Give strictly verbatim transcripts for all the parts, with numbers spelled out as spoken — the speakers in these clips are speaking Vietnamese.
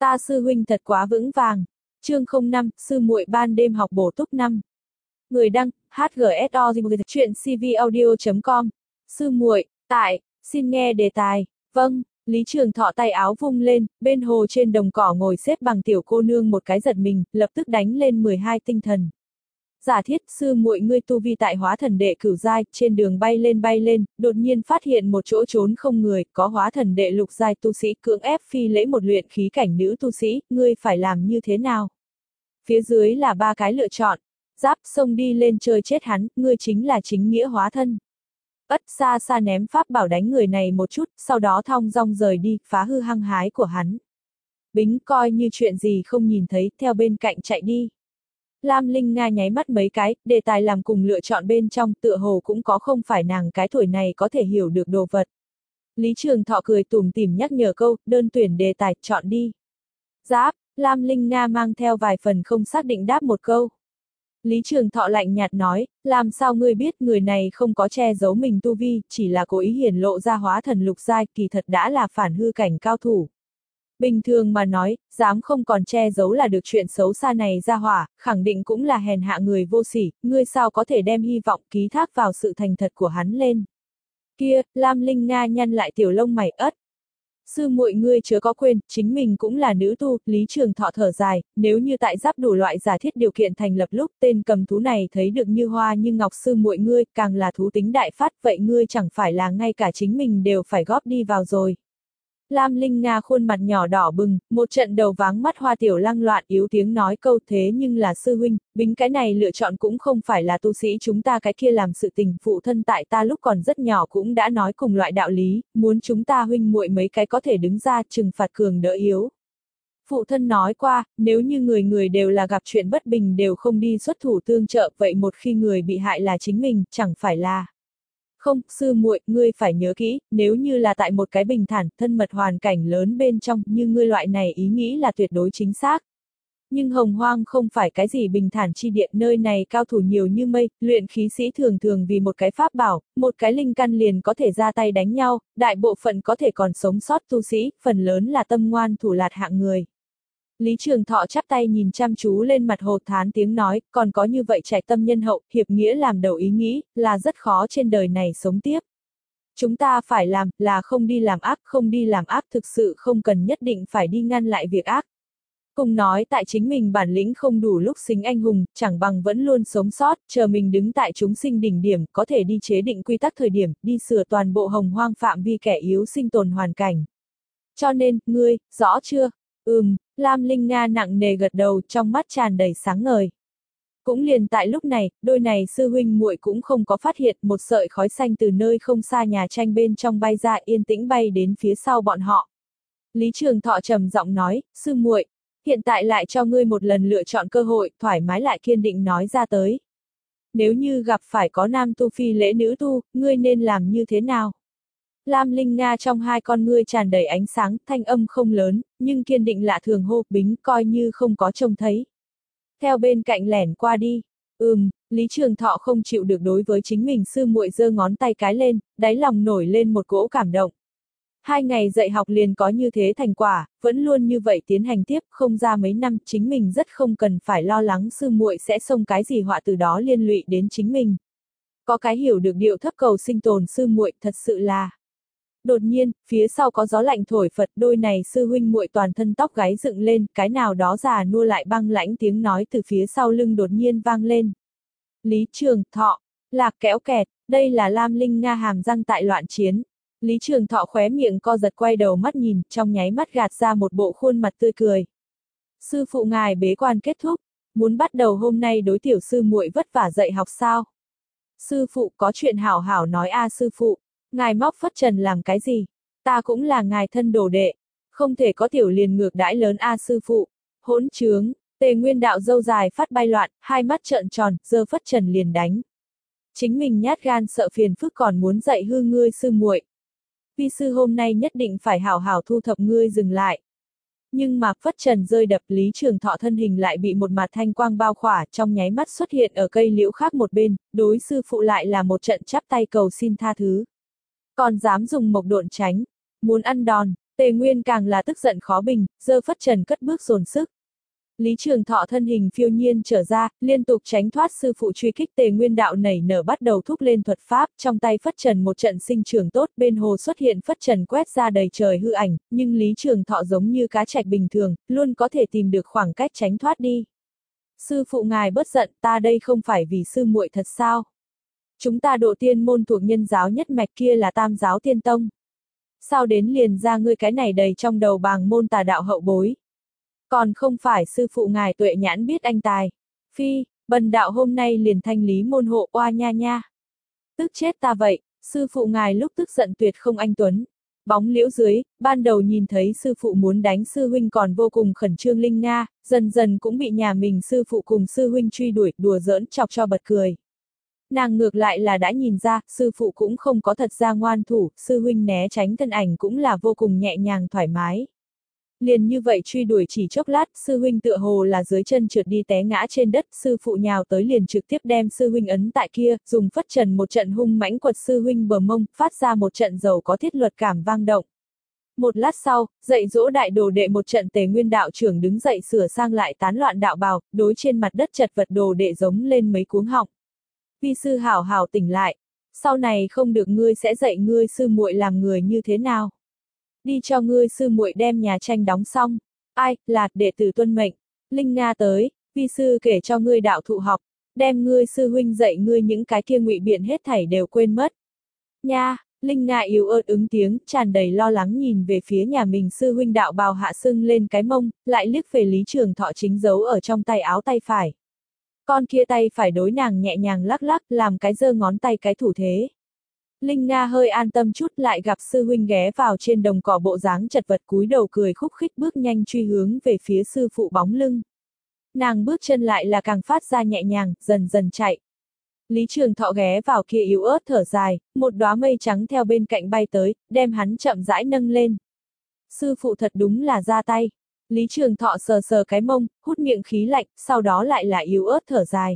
Ta sư huynh thật quá vững vàng. Chương không năm, sư muội ban đêm học bổ túc năm. Người đăng, hát giê ét o chuyện c v audio chấm com. Sư muội, tại, xin nghe đề tài. Vâng, Lý Trường Thọ tay áo vung lên, bên hồ trên đồng cỏ ngồi xếp bằng tiểu cô nương một cái giật mình, lập tức đánh lên mười hai tinh thần. Giả thiết sư muội ngươi tu vi tại hóa thần đệ cửu giai, trên đường bay lên bay lên, đột nhiên phát hiện một chỗ trốn không người, có hóa thần đệ lục giai tu sĩ cưỡng ép phi lễ một luyện khí cảnh nữ tu sĩ, ngươi phải làm như thế nào? Phía dưới là ba cái lựa chọn. Giáp xông đi lên chơi chết hắn, ngươi chính là chính nghĩa hóa thân. Ất xa xa ném pháp bảo đánh người này một chút, sau đó thong dong rời đi, phá hư hăng hái của hắn. Bính coi như chuyện gì không nhìn thấy, theo bên cạnh chạy đi. Lam Linh Nga nháy mắt mấy cái, đề tài làm cùng lựa chọn bên trong, tựa hồ cũng có không phải nàng cái tuổi này có thể hiểu được đồ vật. Lý Trường Thọ cười tủm tỉm nhắc nhở câu, đơn tuyển đề tài, chọn đi. Giáp, Lam Linh Nga mang theo vài phần không xác định đáp một câu. Lý Trường Thọ lạnh nhạt nói, làm sao ngươi biết người này không có che giấu mình tu vi, chỉ là cố ý hiển lộ ra hóa thần lục giai, kỳ thật đã là phản hư cảnh cao thủ. Bình thường mà nói, dám không còn che giấu là được chuyện xấu xa này ra hỏa, khẳng định cũng là hèn hạ người vô sỉ, ngươi sao có thể đem hy vọng ký thác vào sự thành thật của hắn lên. Kia, Lam Linh Nga nhăn lại tiểu lông mày ất. Sư muội ngươi chớ có quên, chính mình cũng là nữ tu, Lý Trường Thọ thở dài, nếu như tại giáp đủ loại giả thiết điều kiện thành lập lúc tên cầm thú này thấy được như hoa như ngọc sư muội ngươi, càng là thú tính đại phát, vậy ngươi chẳng phải là ngay cả chính mình đều phải góp đi vào rồi. Lam Linh Nga khuôn mặt nhỏ đỏ bừng, một trận đầu váng mắt hoa tiểu lăng loạn yếu tiếng nói câu thế nhưng là sư huynh, Bính cái này lựa chọn cũng không phải là tu sĩ chúng ta cái kia làm sự tình, phụ thân tại ta lúc còn rất nhỏ cũng đã nói cùng loại đạo lý, muốn chúng ta huynh muội mấy cái có thể đứng ra trừng phạt cường đỡ yếu. Phụ thân nói qua, nếu như người người đều là gặp chuyện bất bình đều không đi xuất thủ tương trợ, vậy một khi người bị hại là chính mình, chẳng phải là... Không, sư muội, ngươi phải nhớ kỹ, nếu như là tại một cái bình thản, thân mật hoàn cảnh lớn bên trong, như ngươi loại này ý nghĩ là tuyệt đối chính xác. Nhưng Hồng Hoang không phải cái gì bình thản chi địa, nơi này cao thủ nhiều như mây, luyện khí sĩ thường thường vì một cái pháp bảo, một cái linh căn liền có thể ra tay đánh nhau, đại bộ phận có thể còn sống sót tu sĩ, phần lớn là tâm ngoan thủ lạt hạng người. Lý Trường Thọ chắp tay nhìn chăm chú lên mặt Hồ thán tiếng nói, còn có như vậy trải tâm nhân hậu, hiệp nghĩa làm đầu ý nghĩ, là rất khó trên đời này sống tiếp. Chúng ta phải làm, là không đi làm ác, không đi làm ác thực sự không cần nhất định phải đi ngăn lại việc ác. Cùng nói tại chính mình bản lĩnh không đủ lúc xính anh hùng, chẳng bằng vẫn luôn sống sót, chờ mình đứng tại chúng sinh đỉnh điểm, có thể đi chế định quy tắc thời điểm, đi sửa toàn bộ hồng hoang phạm vi kẻ yếu sinh tồn hoàn cảnh. Cho nên, ngươi, rõ chưa? Ừm, Lam Linh Nga nặng nề gật đầu, trong mắt tràn đầy sáng ngời. Cũng liền tại lúc này, đôi này sư huynh muội cũng không có phát hiện một sợi khói xanh từ nơi không xa nhà tranh bên trong bay ra, yên tĩnh bay đến phía sau bọn họ. Lý Trường Thọ trầm giọng nói, sư muội, hiện tại lại cho ngươi một lần lựa chọn cơ hội, thoải mái lại kiên định nói ra tới. Nếu như gặp phải có nam tu phi lễ nữ tu, ngươi nên làm như thế nào? Lam Linh Nga trong hai con ngươi tràn đầy ánh sáng, thanh âm không lớn, nhưng kiên định lạ thường hô, Bính coi như không có trông thấy. Theo bên cạnh lẻn qua đi. Ừm, Lý Trường Thọ không chịu được đối với chính mình sư muội giơ ngón tay cái lên, đáy lòng nổi lên một cỗ cảm động. Hai ngày dạy học liền có như thế thành quả, vẫn luôn như vậy tiến hành tiếp, không ra mấy năm, chính mình rất không cần phải lo lắng sư muội sẽ xông cái gì họa từ đó liên lụy đến chính mình. Có cái hiểu được điệu thấp cầu sinh tồn sư muội thật sự là. Đột nhiên, phía sau có gió lạnh thổi phật, đôi này sư huynh muội toàn thân tóc gáy dựng lên, cái nào đó già nua lại băng lãnh tiếng nói từ phía sau lưng đột nhiên vang lên. Lý Trường Thọ, lạc kéo kẹt, đây là Lam Linh Nga hàm răng tại loạn chiến. Lý Trường Thọ khóe miệng co giật quay đầu mắt nhìn, trong nháy mắt gạt ra một bộ khuôn mặt tươi cười. Sư phụ ngài bế quan kết thúc, muốn bắt đầu hôm nay đối tiểu sư muội vất vả dạy học sao? Sư phụ có chuyện hảo hảo nói a sư phụ. Ngài móc phất trần làm cái gì? Ta cũng là ngài thân đồ đệ. Không thể có tiểu liền ngược đãi lớn a sư phụ. Hỗn trướng, Tề Nguyên Đạo râu dài phát bay loạn, hai mắt trợn tròn, giơ phất trần liền đánh. Chính mình nhát gan sợ phiền phức còn muốn dạy hư ngươi sư muội. Vi sư hôm nay nhất định phải hảo hảo thu thập ngươi dừng lại. Nhưng mà phất trần rơi đập, Lý Trường Thọ thân hình lại bị một mặt thanh quang bao khỏa, trong nháy mắt xuất hiện ở cây liễu khác một bên, đối sư phụ lại là một trận chắp tay cầu xin tha thứ. Còn dám dùng mộc độn tránh, muốn ăn đòn, Tề Nguyên càng là tức giận khó bình, giơ phất trần cất bước dồn sức. Lý Trường Thọ thân hình phiêu nhiên trở ra, liên tục tránh thoát sư phụ truy kích. Tề Nguyên đạo nảy nở bắt đầu thúc lên thuật pháp, trong tay phất trần một trận sinh trưởng tốt, bên hồ xuất hiện phất trần quét ra đầy trời hư ảnh, nhưng Lý Trường Thọ giống như cá trạch bình thường, luôn có thể tìm được khoảng cách tránh thoát đi. Sư phụ ngài bớt giận, ta đây không phải vì sư muội thật sao? Chúng ta độ tiên môn thuộc nhân giáo nhất mạch, kia là tam giáo tiên tông. Sao đến liền ra ngươi cái này đầy trong đầu bàng môn tà đạo hậu bối? Còn không phải sư phụ ngài tuệ nhãn biết anh tài. Phi, bần đạo hôm nay liền thanh lý môn hộ, oa nha nha. Tức chết ta vậy, sư phụ ngài lúc tức giận tuyệt không anh tuấn. Bóng liễu dưới, ban đầu nhìn thấy sư phụ muốn đánh sư huynh còn vô cùng khẩn trương Linh Nga, dần dần cũng bị nhà mình sư phụ cùng sư huynh truy đuổi, đùa giỡn chọc cho bật cười. Nàng ngược lại là đã nhìn ra, sư phụ cũng không có thật ra ngoan thủ, sư huynh né tránh thân ảnh cũng là vô cùng nhẹ nhàng thoải mái. Liền như vậy truy đuổi chỉ chốc lát, sư huynh tựa hồ là dưới chân trượt đi té ngã trên đất, sư phụ nhào tới liền trực tiếp đem sư huynh ấn tại kia, dùng phất trần một trận hung mãnh quật sư huynh bờ mông, phát ra một trận giàu có thiết luật cảm vang động. Một lát sau, dạy dỗ đại đồ đệ một trận. Tề Nguyên đạo trưởng đứng dậy sửa sang lại tán loạn đạo bào, đối trên mặt đất chật vật đồ đệ giống lên mấy cuống họng. Vi sư hảo hảo tỉnh lại, sau này không được ngươi sẽ dạy ngươi sư muội làm người như thế nào. Đi cho ngươi sư muội đem nhà tranh đóng xong. Ai, là đệ tử tuân mệnh. Linh Nga tới, vi sư kể cho ngươi đạo thụ học, đem ngươi sư huynh dạy ngươi những cái kia ngụy biện hết thảy đều quên mất. Nha, Linh Nga yếu ớt ứng tiếng, tràn đầy lo lắng nhìn về phía nhà mình sư huynh đạo bào hạ sưng lên cái mông, lại liếc về Lý Trường Thọ chính giấu ở trong tay áo tay phải. Con kia tay phải đối nàng nhẹ nhàng lắc lắc, làm cái giơ ngón tay cái thủ thế. Linh Nga hơi an tâm chút, lại gặp sư huynh ghé vào trên đồng cỏ bộ dáng chật vật cúi đầu cười khúc khích bước nhanh truy hướng về phía sư phụ bóng lưng. Nàng bước chân lại là càng phát ra nhẹ nhàng, dần dần chạy. Lý Trường Thọ ghé vào kia yếu ớt thở dài, một đóa mây trắng theo bên cạnh bay tới, đem hắn chậm rãi nâng lên. Sư phụ thật đúng là ra tay. Lý Trường Thọ sờ sờ cái mông, hút miệng khí lạnh, sau đó lại là yếu ớt thở dài.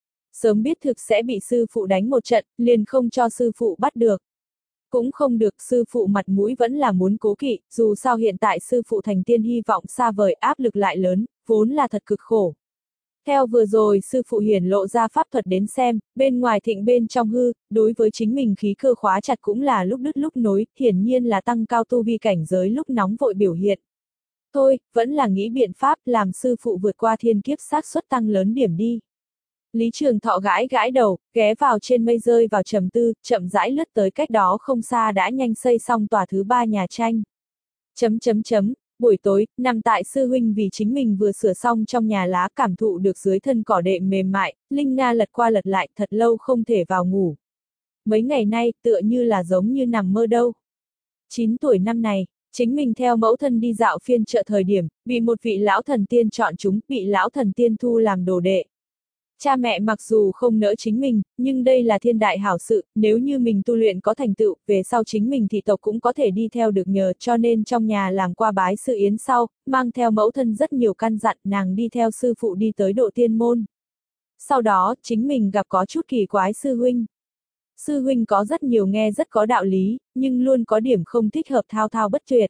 Sớm biết thực sẽ bị sư phụ đánh một trận, liền không cho sư phụ bắt được. Cũng không được, sư phụ mặt mũi vẫn là muốn cố kỵ, dù sao hiện tại sư phụ thành tiên hy vọng xa vời, áp lực lại lớn, vốn là thật cực khổ. Theo vừa rồi sư phụ hiển lộ ra pháp thuật đến xem, bên ngoài thịnh bên trong hư, đối với chính mình khí cơ khóa chặt cũng là lúc đứt lúc nối, hiển nhiên là tăng cao tu vi cảnh giới lúc nóng vội biểu hiện. Thôi, vẫn là nghĩ biện pháp làm sư phụ vượt qua thiên kiếp xác suất tăng lớn điểm đi. Lý Trường Thọ gãi gãi đầu, ghé vào trên mây rơi vào trầm tư, chậm rãi lướt tới cách đó không xa đã nhanh xây xong tòa thứ ba nhà tranh. Chấm chấm chấm, buổi tối, nằm tại sư huynh vì chính mình vừa sửa xong trong nhà lá, cảm thụ được dưới thân cỏ đệm mềm mại, Linh Nga lật qua lật lại thật lâu không thể vào ngủ. Mấy ngày nay, tựa như là giống như nằm mơ đâu. chín tuổi năm này, chính mình theo mẫu thân đi dạo phiên chợ thời điểm, bị một vị lão thần tiên chọn chúng, bị lão thần tiên thu làm đồ đệ. Cha mẹ mặc dù không nỡ chính mình, nhưng đây là thiên đại hảo sự, nếu như mình tu luyện có thành tựu, về sau chính mình thị tộc cũng có thể đi theo được nhờ, cho nên trong nhà làm qua bái sư yến sau, mang theo mẫu thân rất nhiều căn dặn, nàng đi theo sư phụ đi tới độ tiên môn. Sau đó, chính mình gặp có chút kỳ quái sư huynh. Sư huynh có rất nhiều nghe rất có đạo lý, nhưng luôn có điểm không thích hợp, thao thao bất tuyệt.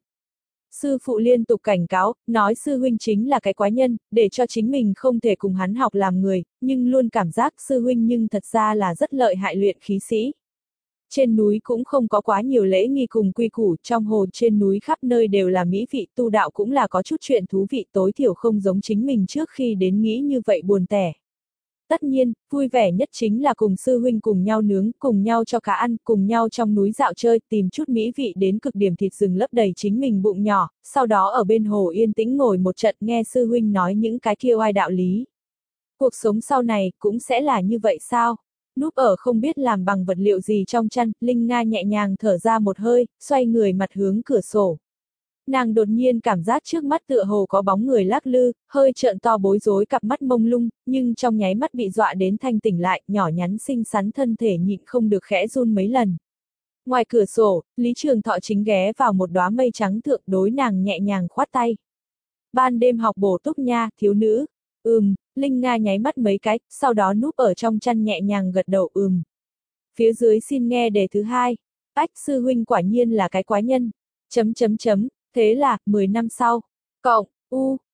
Sư phụ liên tục cảnh cáo, nói sư huynh chính là cái quái nhân, để cho chính mình không thể cùng hắn học làm người, nhưng luôn cảm giác sư huynh nhưng thật ra là rất lợi hại luyện khí sĩ. Trên núi cũng không có quá nhiều lễ nghi cùng quy củ, trong hồ trên núi khắp nơi đều là mỹ vị, tu đạo cũng là có chút chuyện thú vị, tối thiểu không giống chính mình trước khi đến nghĩ như vậy buồn tẻ. Tất nhiên, vui vẻ nhất chính là cùng sư huynh cùng nhau nướng, cùng nhau cho cá ăn, cùng nhau trong núi dạo chơi, tìm chút mỹ vị đến cực điểm thịt rừng lấp đầy chính mình bụng nhỏ, sau đó ở bên hồ yên tĩnh ngồi một trận nghe sư huynh nói những cái kia oai đạo lý. Cuộc sống sau này cũng sẽ là như vậy sao? Núp ở không biết làm bằng vật liệu gì trong chăn, Linh Nga nhẹ nhàng thở ra một hơi, xoay người mặt hướng cửa sổ. Nàng đột nhiên cảm giác trước mắt tựa hồ có bóng người lắc lư, hơi trợn to bối rối cặp mắt mông lung, nhưng trong nháy mắt bị dọa đến thanh tỉnh lại, nhỏ nhắn xinh xắn thân thể nhịn không được khẽ run mấy lần. Ngoài cửa sổ, Lý Trường Thọ chính ghé vào một đóa mây trắng thượng, đối nàng nhẹ nhàng khoát tay. Ban đêm học bổ túc nha, thiếu nữ. Ừm, Linh Nga nháy mắt mấy cái, sau đó núp ở trong chăn nhẹ nhàng gật đầu ừm. Phía dưới xin nghe đề thứ hai. Ách sư huynh quả nhiên là cái quái nhân. Chấm chấm chấm. Thế là, mười năm sau, cộng, U,